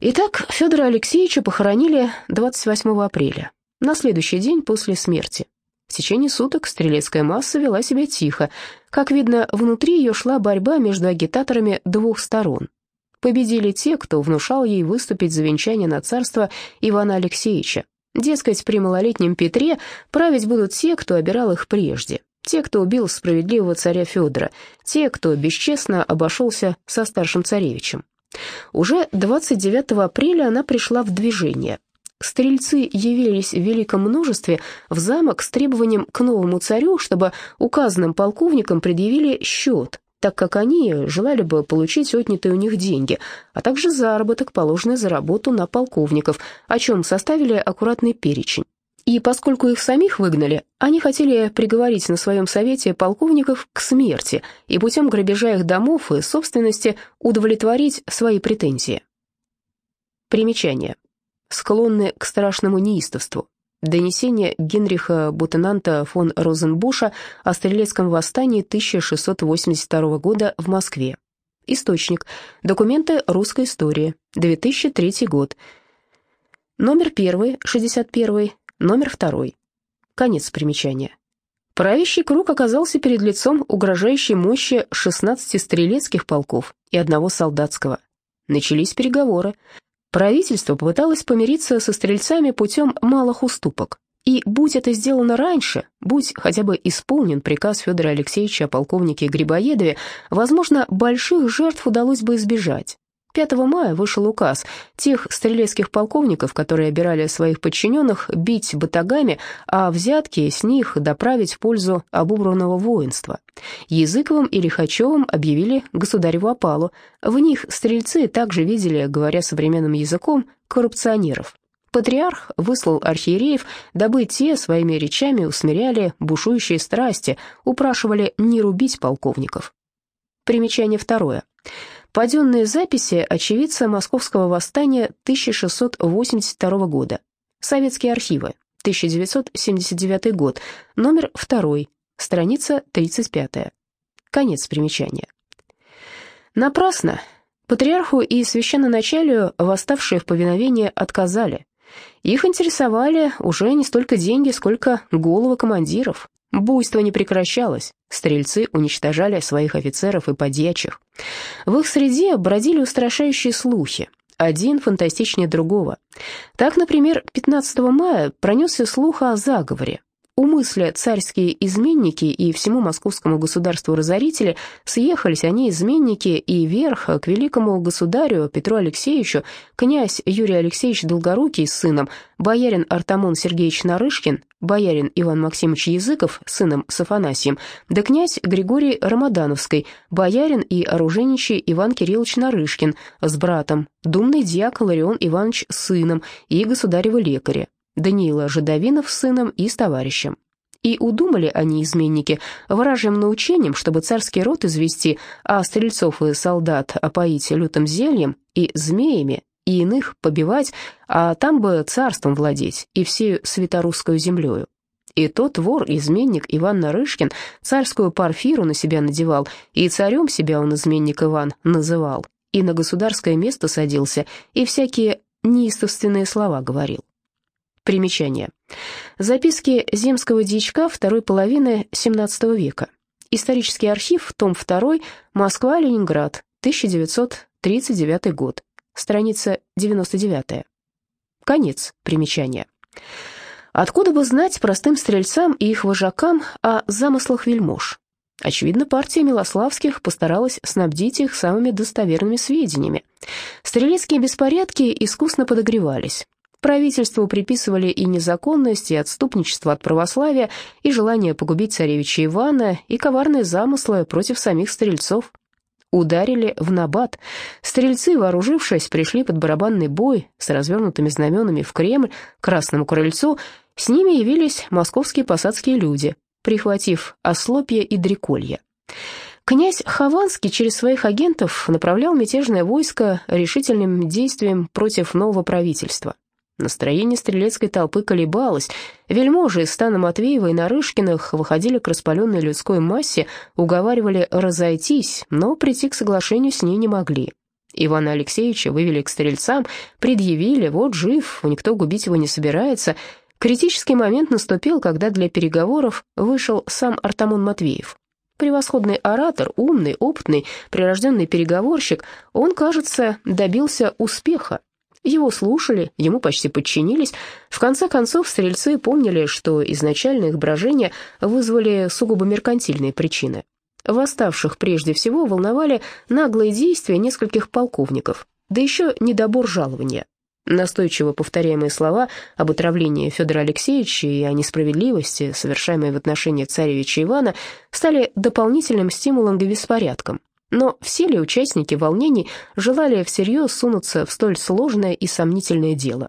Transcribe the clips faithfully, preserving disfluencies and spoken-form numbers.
Итак, Федора Алексеевича похоронили двадцать восьмого апреля, на следующий день после смерти. В течение суток стрелецкая масса вела себя тихо. Как видно, внутри ее шла борьба между агитаторами двух сторон. Победили те, кто внушал ей выступить за венчание на царство Ивана Алексеевича. Дескать, при малолетнем Петре править будут те, кто обирал их прежде, те, кто убил справедливого царя Федора, те, кто бесчестно обошелся со старшим царевичем. Уже двадцать девятого апреля она пришла в движение. Стрельцы явились в великом множестве в замок с требованием к новому царю, чтобы указанным полковникам предъявили счет, так как они желали бы получить отнятые у них деньги, а также заработок, положенный за работу на полковников, о чем составили аккуратный перечень. И поскольку их самих выгнали, они хотели приговорить на своем совете полковников к смерти и путем грабежа их домов и собственности удовлетворить свои претензии. Примечание. Склонны к страшному неистовству. Донесение Генриха Бутенанта фон Розенбуша о стрелецком восстании тысяча шестьсот восемьдесят второго года в Москве. Источник. Документы русской истории. две тысячи третий год. Номер первый, шестьдесят первый. Номер второй. Конец примечания. Правящий круг оказался перед лицом угрожающей мощи шестнадцати стрелецких полков и одного солдатского. Начались переговоры. Правительство попыталось помириться со стрельцами путем малых уступок. И будь это сделано раньше, будь хотя бы исполнен приказ Федора Алексеевича о полковнике Грибоедове, возможно, больших жертв удалось бы избежать. пятого мая вышел указ тех стрелецких полковников, которые обирали своих подчиненных, бить батагами, а взятки с них доправить в пользу обубранного воинства. Языковым и Лихачевым объявили государеву опалу. В них стрельцы также видели, говоря современным языком, коррупционеров. Патриарх выслал архиереев, дабы те своими речами усмиряли бушующие страсти, упрашивали не рубить полковников. Примечание второе. Паденные записи очевидца Московского восстания тысяча шестьсот восемьдесят второго года. Советские архивы. тысяча девятьсот семьдесят девятый год. Номер второй. Страница тридцать пятая. Конец примечания. Напрасно. Патриарху и священноначалию восставшие в повиновение отказали. Их интересовали уже не столько деньги, сколько головы командиров. Буйство не прекращалось, стрельцы уничтожали своих офицеров и подьячих. В их среде бродили устрашающие слухи, один фантастичнее другого. Так, например, пятнадцатого мая пронесся слух о заговоре. Умысля царские изменники и всему московскому государству разорители, съехались они, изменники, и вверх к великому государю Петру Алексеевичу князь Юрий Алексеевич Долгорукий с сыном, боярин Артамон Сергеевич Нарышкин, боярин Иван Максимович Языков с сыном с Афанасием, да князь Григорий Рамадановский, боярин и оружейничий Иван Кириллович Нарышкин с братом, думный дьяк Ларион Иванович с сыном и государевы лекари, Даниила Жидовинов с сыном и с товарищем. И удумали они, изменники, вражьим научением, чтобы царский род извести, а стрельцов и солдат опоить лютым зельем и змеями, и иных побивать, а там бы царством владеть и всею святорусскую землею. И тот вор-изменник Иван Нарышкин царскую парфиру на себя надевал, и царем себя он, изменник Иван, называл, и на государское место садился, и всякие неистовственные слова говорил. Примечание. Записки земского дьячка второй половины семнадцатого века. Исторический архив, том два, Москва-Ленинград, тысяча девятьсот тридцать девятый год. Страница девяносто девятая. Конец примечания. Откуда бы знать простым стрельцам и их вожакам о замыслах вельмож? Очевидно, партия Милославских постаралась снабдить их самыми достоверными сведениями. Стрелецкие беспорядки искусно подогревались. Правительству приписывали и незаконность, и отступничество от православия, и желание погубить царевича Ивана, и коварные замыслы против самих стрельцов. Ударили в набат. Стрельцы, вооружившись, пришли под барабанный бой с развернутыми знаменами в Кремль, к Красному крыльцу. С ними явились московские посадские люди, прихватив ослопья и дреколья. Князь Хованский через своих агентов направлял мятежное войско решительным действием против нового правительства. Настроение стрелецкой толпы колебалось. Вельможи из стана Матвеева и Нарышкиных выходили к распаленной людской массе, уговаривали разойтись, но прийти к соглашению с ней не могли. Ивана Алексеевича вывели к стрельцам, предъявили: вот жив, никто губить его не собирается. Критический момент наступил, когда для переговоров вышел сам Артамон Матвеев. Превосходный оратор, умный, опытный, прирожденный переговорщик, он, кажется, добился успеха. Его слушали, ему почти подчинились. В конце концов, стрельцы помнили, что изначально их брожения вызвали сугубо меркантильные причины. Восставших прежде всего волновали наглые действия нескольких полковников, да еще недобор жалования. Настойчиво повторяемые слова об отравлении Федора Алексеевича и о несправедливости, совершаемой в отношении царевича Ивана, стали дополнительным стимулом к беспорядкам. Но все ли участники волнений желали всерьез сунуться в столь сложное и сомнительное дело?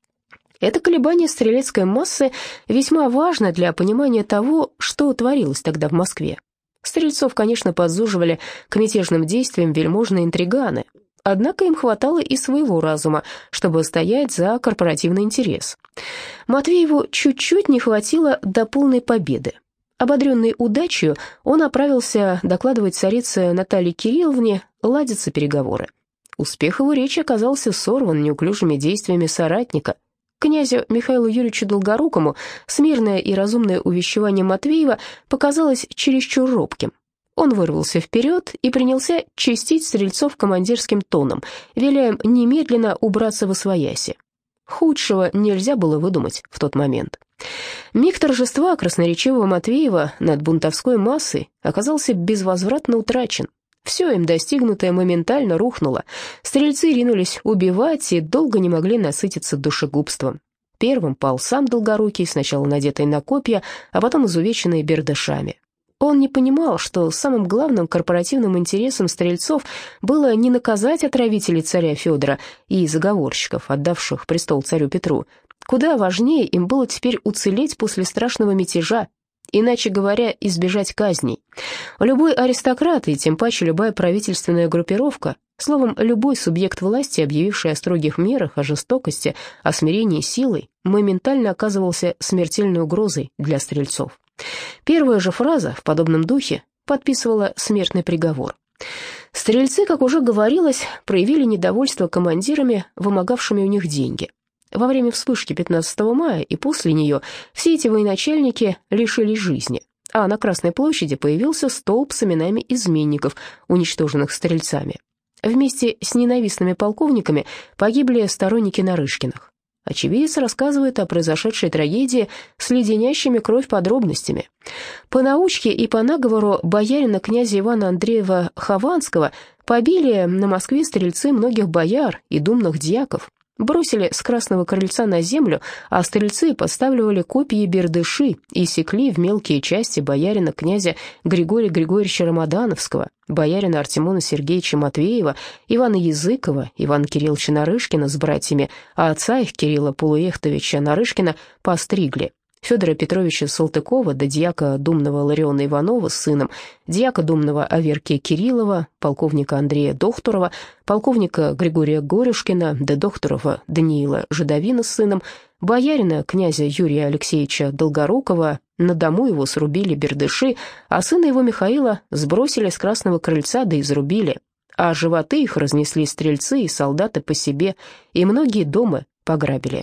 Это колебание стрелецкой массы весьма важно для понимания того, что творилось тогда в Москве. Стрельцов, конечно, подзуживали к мятежным действиям вельможные интриганы, однако им хватало и своего разума, чтобы стоять за корпоративный интерес. Матвееву чуть-чуть не хватило до полной победы. Ободренный удачей, он отправился докладывать царице Наталье Кирилловне, ладятся переговоры. Успех его речи оказался сорван неуклюжими действиями соратника. Князю Михаилу Юрьевичу Долгорукому смирное и разумное увещевание Матвеева показалось чересчур робким. Он вырвался вперед и принялся честить стрельцов командирским тоном, веля им немедленно убраться восвояси. Худшего нельзя было выдумать в тот момент. Миг торжества красноречивого Матвеева над бунтовской массой оказался безвозвратно утрачен. Все им достигнутое моментально рухнуло. Стрельцы ринулись убивать и долго не могли насытиться душегубством. Первым пал сам Долгорукий, сначала надетый на копья, а потом изувеченный бердышами. Он не понимал, что самым главным корпоративным интересом стрельцов было не наказать отравителей царя Федора и заговорщиков, отдавших престол царю Петру. Куда важнее им было теперь уцелеть после страшного мятежа, иначе говоря, избежать казней. Любой аристократ и тем паче любая правительственная группировка, словом, любой субъект власти, объявивший о строгих мерах, о жестокости, о смирении силой, моментально оказывался смертельной угрозой для стрельцов. Первая же фраза в подобном духе подписывала смертный приговор. Стрельцы, как уже говорилось, проявили недовольство командирами, вымогавшими у них деньги. Во время вспышки пятнадцатого мая и после нее все эти военачальники лишились жизни, а на Красной площади появился столб с именами изменников, уничтоженных стрельцами. Вместе с ненавистными полковниками погибли сторонники Нарышкиных. Очевидец рассказывает о произошедшей трагедии с леденящими кровь подробностями. По научке и по наговору боярина князя Ивана Андреева Хованского побили на Москве стрельцы многих бояр и думных дьяков, бросили с Красного крыльца на землю, а стрельцы подставливали копья и бердыши и секли в мелкие части боярина князя Григория Григорьевича Рамадановского, боярина Артемона Сергеевича Матвеева, Ивана Языкова, Ивана Кирилловича Нарышкина с братьями, а отца их, Кирилла Полуэхтовича Нарышкина, постригли. Федора Петровича Салтыкова, да дьяка думного Лариона Иванова с сыном, дьяка думного Аверкия Кириллова, полковника Андрея Дохтурова, полковника Григория Горюшкина, да Дохтурова Даниила Жидовина с сыном, боярина князя Юрия Алексеевича Долгорукова, на дому его срубили бердыши, а сына его Михаила сбросили с Красного крыльца да изрубили, а животы их разнесли стрельцы и солдаты по себе, и многие дома пограбили.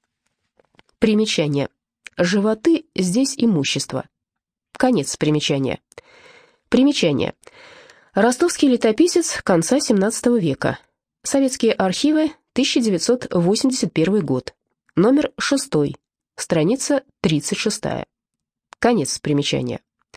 Примечание. Животы здесь имущество. Конец примечания. Примечание. Ростовский летописец конца семнадцатого века. Советские архивы, тысяча девятьсот восемьдесят первый год. Номер шестой. Страница тридцать шестая. Конец примечания.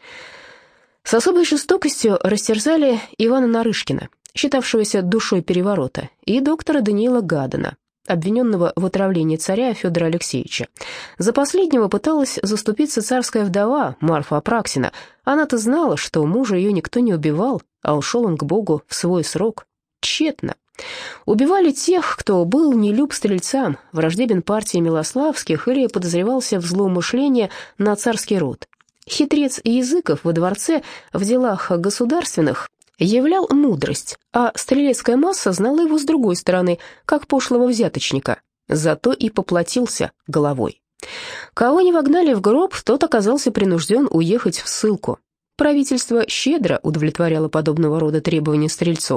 С особой жестокостью растерзали Ивана Нарышкина, считавшегося душой переворота, и доктора Даниила Гадена, обвиненного в отравлении царя Федора Алексеевича. За последнего пыталась заступиться царская вдова Марфа Апраксина. Она-то знала, что мужа ее никто не убивал, а ушел он к Богу в свой срок. Тщетно. Убивали тех, кто был нелюб стрельцам, враждебен партии Милославских или подозревался в злоумышлении на царский род. Хитрец Языков во дворце в делах государственных являл мудрость, а стрелецкая масса знала его с другой стороны, как пошлого взяточника, зато и поплатился головой. Кого не вогнали в гроб, тот оказался принужден уехать в ссылку. Правительство щедро удовлетворяло подобного рода требования стрельцов.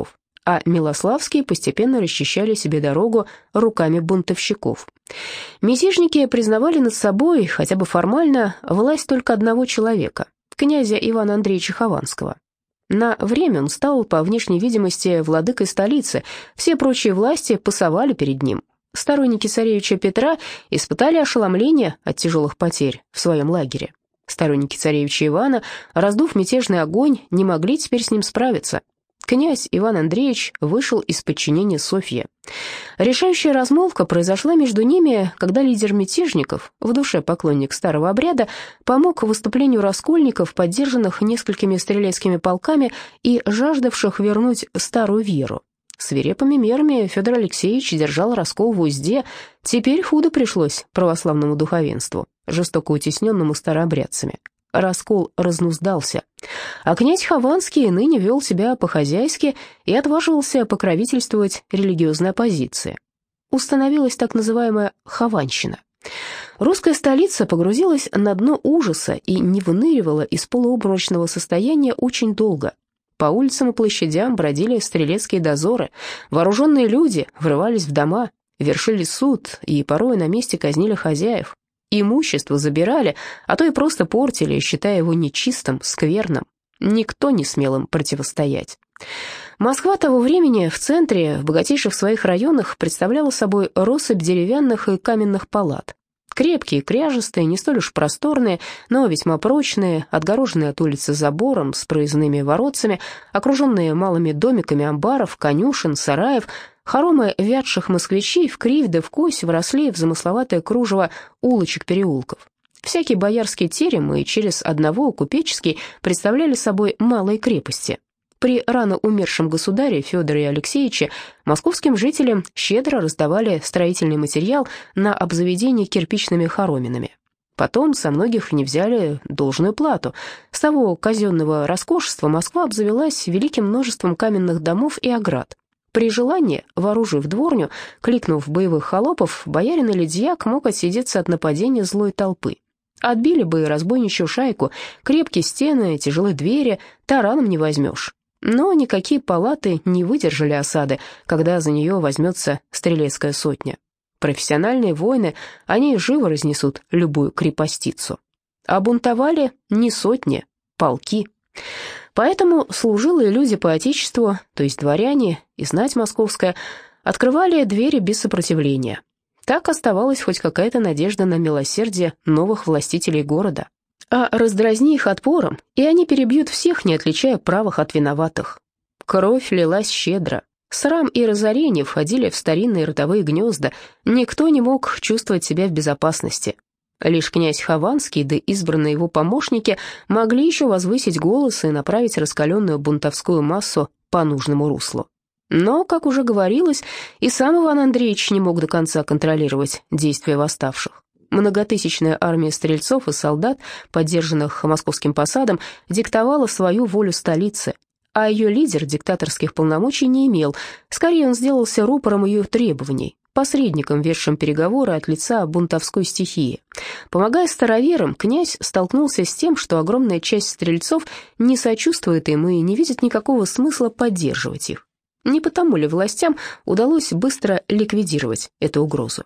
а Милославские постепенно расчищали себе дорогу руками бунтовщиков. Мятежники признавали над собой, хотя бы формально, власть только одного человека – князя Ивана Андреевича Хованского. На время он стал, по внешней видимости, владыкой столицы, все прочие власти пасовали перед ним. Сторонники царевича Петра испытали ошеломление от тяжелых потерь в своем лагере. Сторонники царевича Ивана, раздув мятежный огонь, не могли теперь с ним справиться. Князь Иван Андреевич вышел из подчинения Софье. Решающая размолвка произошла между ними, когда лидер мятежников, в душе поклонник старого обряда, помог выступлению раскольников, поддержанных несколькими стрелецкими полками и жаждавших вернуть старую веру. Свирепыми мерами Федор Алексеевич держал раскол в узде, теперь худо пришлось православному духовенству, жестоко утесненному старообрядцами. Раскол разнуздался, а князь Хованский ныне вел себя по-хозяйски и отваживался покровительствовать религиозной оппозиции. Установилась так называемая хованщина. Русская столица погрузилась на дно ужаса и не выныривала из полуобморочного состояния очень долго. По улицам и площадям бродили стрелецкие дозоры, вооруженные люди врывались в дома, вершили суд и порой на месте казнили хозяев. Имущество забирали, а то и просто портили, считая его нечистым, скверным. Никто не смел им противостоять. Москва того времени в центре, в богатейших своих районах, представляла собой россыпь деревянных и каменных палат. Крепкие, кряжестые, не столь уж просторные, но весьма прочные, отгороженные от улицы забором с проездными воротцами, окруженные малыми домиками амбаров, конюшен, сараев. Хоромы вядших москвичей в кривь да в кось вросли в замысловатое кружево улочек-переулков. Всякий боярский терем и через одного купеческий представляли собой малые крепости. При рано умершем государе Федоре Алексеевиче московским жителям щедро раздавали строительный материал на обзаведение кирпичными хороминами. Потом со многих не взяли должную плату. С того казенного роскошества Москва обзавелась великим множеством каменных домов и оград. При желании, вооружив дворню, кликнув боевых холопов, боярин или дьяк мог отсидеться от нападения злой толпы. Отбили бы разбойничью шайку, крепкие стены, тяжелые двери, тараном не возьмешь. Но никакие палаты не выдержали осады, когда за нее возьмется стрелецкая сотня. Профессиональные воины, они живо разнесут любую крепостицу. А бунтовали не сотни, полки. Поэтому служилые люди по отечеству, то есть дворяне и знать московская, открывали двери без сопротивления. Так оставалась хоть какая-то надежда на милосердие новых властителей города. А раздразни их отпором, и они перебьют всех, не отличая правых от виноватых. Кровь лилась щедро. Срам и разорение входили в старинные родовые гнезда. Никто не мог чувствовать себя в безопасности. Лишь князь Хованский да избранные его помощники могли еще возвысить голос и направить раскаленную бунтовскую массу по нужному руслу. Но, как уже говорилось, и сам Иван Андреевич не мог до конца контролировать действия восставших. Многотысячная армия стрельцов и солдат, поддержанных московским посадом, диктовала свою волю столице, а ее лидер диктаторских полномочий не имел, скорее он сделался рупором ее требований, посредником, ведшим переговоры от лица бунтовской стихии. Помогая староверам, князь столкнулся с тем, что огромная часть стрельцов не сочувствует им и не видит никакого смысла поддерживать их. Не потому ли властям удалось быстро ликвидировать эту угрозу?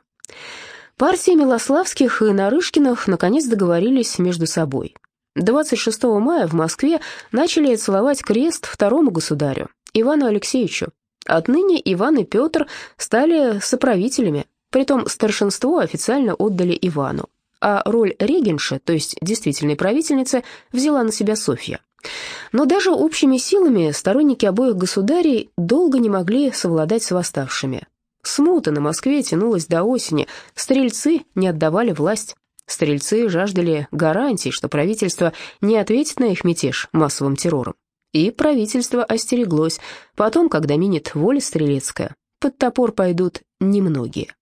Партии Милославских и Нарышкиных наконец договорились между собой. двадцать шестого мая в Москве начали целовать крест второму государю, Ивану Алексеевичу. Отныне Иван и Петр стали соправителями, притом старшинство официально отдали Ивану, а роль регенши, то есть действительной правительницы, взяла на себя Софья. Но даже общими силами сторонники обоих государей долго не могли совладать с восставшими. Смута на Москве тянулась до осени, стрельцы не отдавали власть. Стрельцы жаждали гарантий, что правительство не ответит на их мятеж массовым террором. И правительство остереглось. Потом, когда минет воля стрелецкая, под топор пойдут немногие.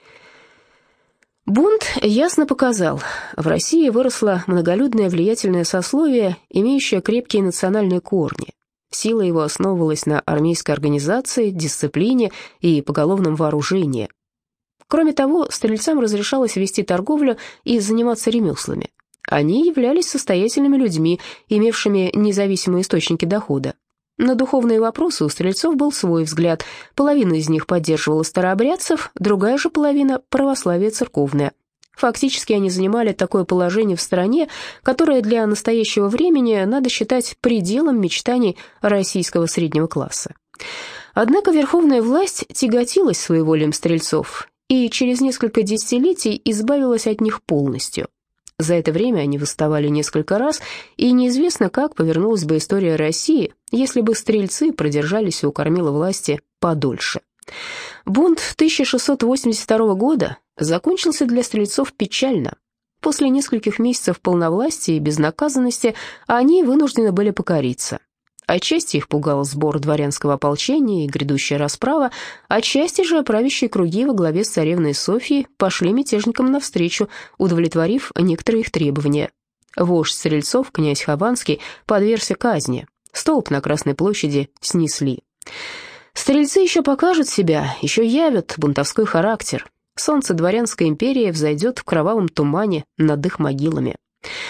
Бунт ясно показал, в России выросло многолюдное влиятельное сословие, имеющее крепкие национальные корни. Сила его основывалась на армейской организации, дисциплине и поголовном вооружении. Кроме того, стрельцам разрешалось вести торговлю и заниматься ремеслами. Они являлись состоятельными людьми, имевшими независимые источники дохода. На духовные вопросы у стрельцов был свой взгляд. Половина из них поддерживала старообрядцев, другая же половина – православие церковное. Фактически они занимали такое положение в стране, которое для настоящего времени надо считать пределом мечтаний российского среднего класса. Однако верховная власть тяготилась своеволием стрельцов и через несколько десятилетий избавилась от них полностью. За это время они восставали несколько раз, и неизвестно, как повернулась бы история России, если бы стрельцы продержались у кормила власти подольше. Бунт тысяча шестьсот восемьдесят второго года закончился для стрельцов печально. После нескольких месяцев полновластия и безнаказанности они вынуждены были покориться. Отчасти их пугал сбор дворянского ополчения и грядущая расправа, отчасти же правящие круги во главе с царевной Софьей пошли мятежникам навстречу, удовлетворив некоторые их требования. Вождь стрельцов, князь Хованский, подвергся казни. Столб на Красной площади снесли. Стрельцы еще покажут себя, еще явят бунтовской характер. Солнце дворянской империи взойдет в кровавом тумане над их могилами.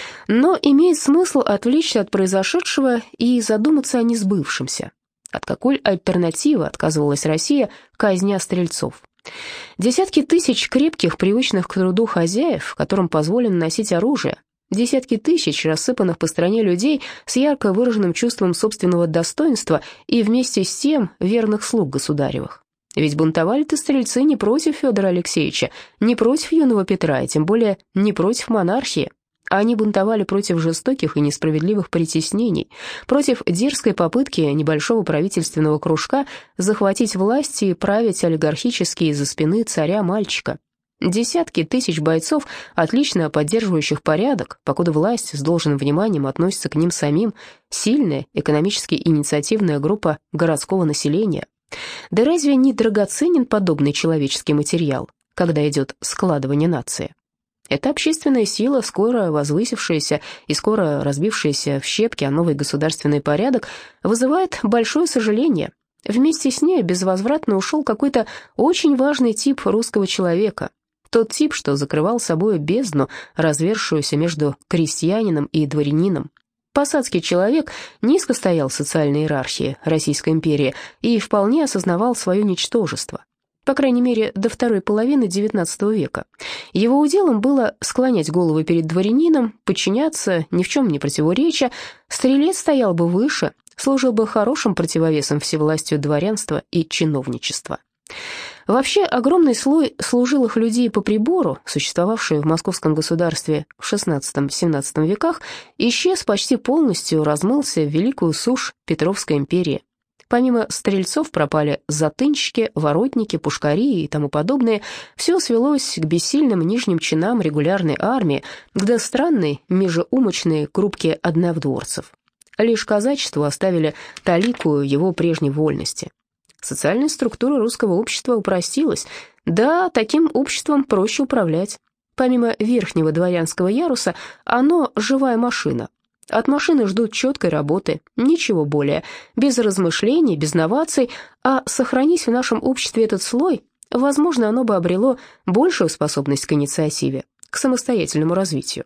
Но имеет смысл отвлечься от произошедшего и задуматься о несбывшемся. От какой альтернативы отказывалась Россия, казня стрельцов? Десятки тысяч крепких, привычных к труду хозяев, которым позволено носить оружие, десятки тысяч рассыпанных по стране людей с ярко выраженным чувством собственного достоинства и вместе с тем верных слуг государевых. Ведь бунтовали-то стрельцы не против Федора Алексеевича, не против юного Петра, и тем более не против монархии. Они бунтовали против жестоких и несправедливых притеснений, против дерзкой попытки небольшого правительственного кружка захватить власть и править олигархически из-за спины царя-мальчика. Десятки тысяч бойцов, отлично поддерживающих порядок, покуда власть с должным вниманием относится к ним самим, сильная, экономически инициативная группа городского населения. Да разве не драгоценен подобный человеческий материал, когда идет складывание нации? Эта общественная сила, скоро возвысившаяся и скоро разбившаяся в щепки о новый государственный порядок, вызывает большое сожаление. Вместе с ней безвозвратно ушел какой-то очень важный тип русского человека. Тот тип, что закрывал собой бездну, развершуюся между крестьянином и дворянином. Посадский человек низко стоял в социальной иерархии Российской империи и вполне осознавал свое ничтожество. По крайней мере, до второй половины девятнадцатого века. Его уделом было склонять голову перед дворянином, подчиняться, ни в чем не противореча. Стрелец стоял бы выше, служил бы хорошим противовесом всевластию дворянства и чиновничества. Вообще, огромный слой служилых людей по прибору, существовавший в московском государстве в шестнадцатом-семнадцатом веках, исчез почти полностью, размылся в великую сушь Петровской империи. Помимо стрельцов пропали затынщики, воротники, пушкари и тому подобное. Все свелось к бессильным нижним чинам регулярной армии, к странной межеумочной группке одновдворцев. Лишь казачеству оставили талику его прежней вольности. Социальная структура русского общества упростилась. Да, таким обществом проще управлять. Помимо верхнего дворянского яруса, оно живая машина. От машины ждут четкой работы, ничего более, без размышлений, без новаций, а сохранись в нашем обществе этот слой, возможно, оно бы обрело большую способность к инициативе, к самостоятельному развитию.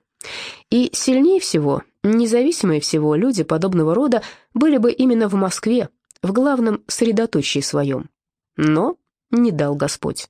И сильнее всего, независимые всего, люди подобного рода были бы именно в Москве, в главном средоточии своем. Но не дал Господь.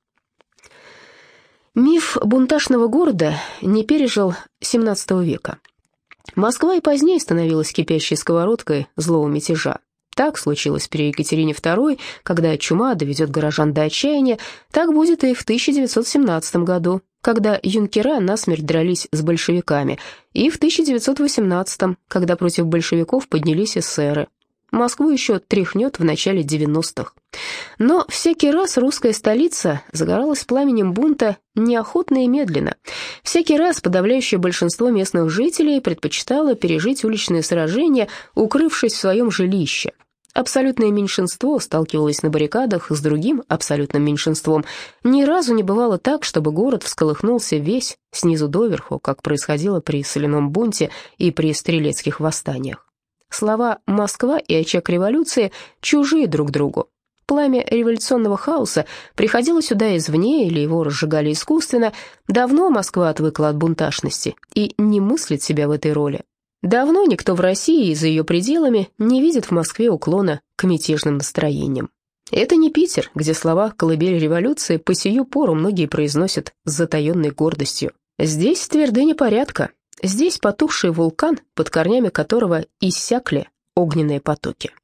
Миф бунтажного города не пережил семнадцатого века. Москва и позднее становилась кипящей сковородкой злого мятежа. Так случилось при Екатерине второй, когда чума доведет горожан до отчаяния, так будет и в тысяча девятьсот семнадцатом году, когда юнкера насмерть дрались с большевиками, и в тысяча девятьсот восемнадцатом, когда против большевиков поднялись эсеры. Москву еще тряхнет в начале девяностых. Но всякий раз русская столица загоралась пламенем бунта неохотно и медленно. Всякий раз подавляющее большинство местных жителей предпочитало пережить уличные сражения, укрывшись в своем жилище. Абсолютное меньшинство сталкивалось на баррикадах с другим абсолютным меньшинством. Ни разу не бывало так, чтобы город всколыхнулся весь, снизу доверху, как происходило при соляном бунте и при стрелецких восстаниях. Слова «Москва» и «Очаг революции» чужие друг другу. Пламя революционного хаоса приходило сюда извне или его разжигали искусственно. Давно Москва отвыкла от бунтажности и не мыслит себя в этой роли. Давно никто в России и за ее пределами не видит в Москве уклона к мятежным настроениям. Это не Питер, где слова «колыбель революции» по сию пору многие произносят с затаенной гордостью. Здесь твердыня порядка, здесь потухший вулкан, под корнями которого иссякли огненные потоки.